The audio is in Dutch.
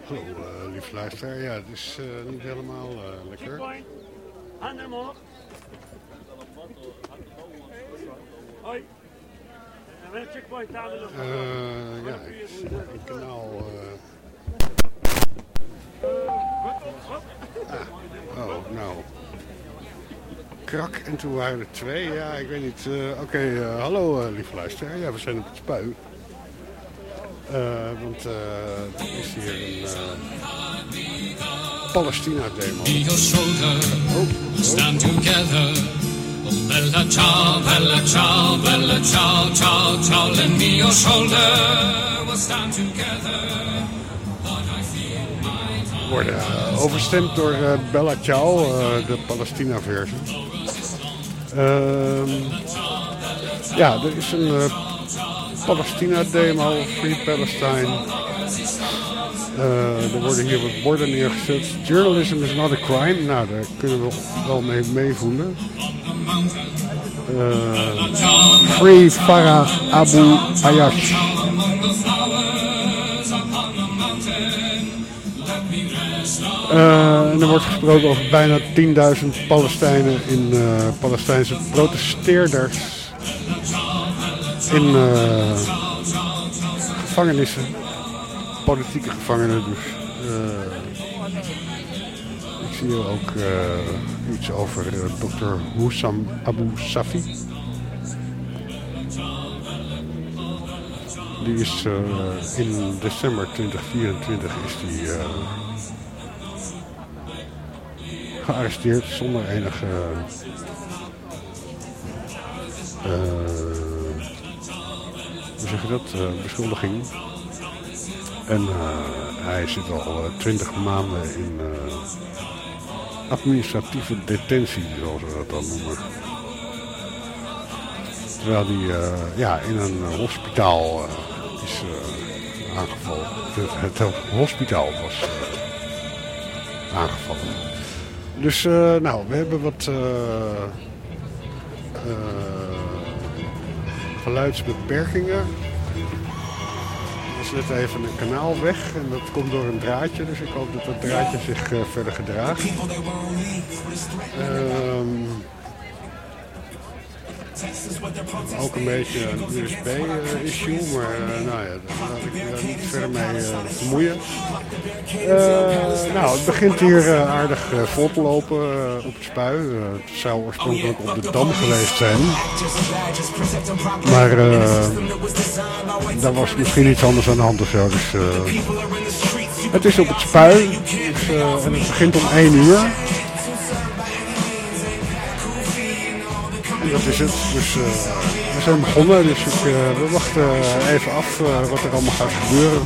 Hallo, lieve luisteraar. Ja, het is niet helemaal lekker. Handen omhoog. Hoi. En een checkpoint aan de Ja, een kanaal. Oh, nou. Krak en toen waren er 2. Ja, ik weet niet. Oké, hallo lieve luisteraar. Ja, we zijn op het Spui. Want er is hier een Palestina-demo. Stand together. Oh, bella ciao, bella ciao, bella ciao, ciao, ciao. Lend me your shoulder. We'll stand together. We worden overstemd door Bella Ciao, de Palestina-versie. Ja, er is een Palestina-demo, Free Palestine. Er worden hier wat borden neergezet. Journalism is not a crime. Nou, daar kunnen we wel mee meevoelen. Free Farah Abu Ayash. En er wordt gesproken over bijna 10.000 Palestijnen in Palestijnse protesteerders in gevangenissen, politieke gevangenen dus. Ik zie hier ook iets over Dr. Hussam Abu Safi. Die is in december 2024 is die gearresteerd zonder enige hoe zeg je dat? Beschuldiging. En hij zit al 20 maanden in administratieve detentie, zoals we dat dan noemen. Terwijl hij in een hospitaal is aangevallen. Het hospitaal was aangevallen. Dus nou, we hebben wat geluidsbeperkingen. Er is net even een kanaal weg en dat komt door een draadje. Dus ik hoop dat dat draadje zich verder gedraagt. Ook een beetje een USB-issue, maar nou ja, daar laat ik me niet verder mee vermoeien. Nou, het begint hier aardig vol te lopen op het Spui. Het zou oorspronkelijk op de Dam geweest zijn. Maar daar was misschien iets anders aan de hand of zo. Dus, het is op het Spui dus, en het begint om 1 uur. En dat is het. Dus we zijn begonnen, dus we wachten even af wat er allemaal gaat gebeuren.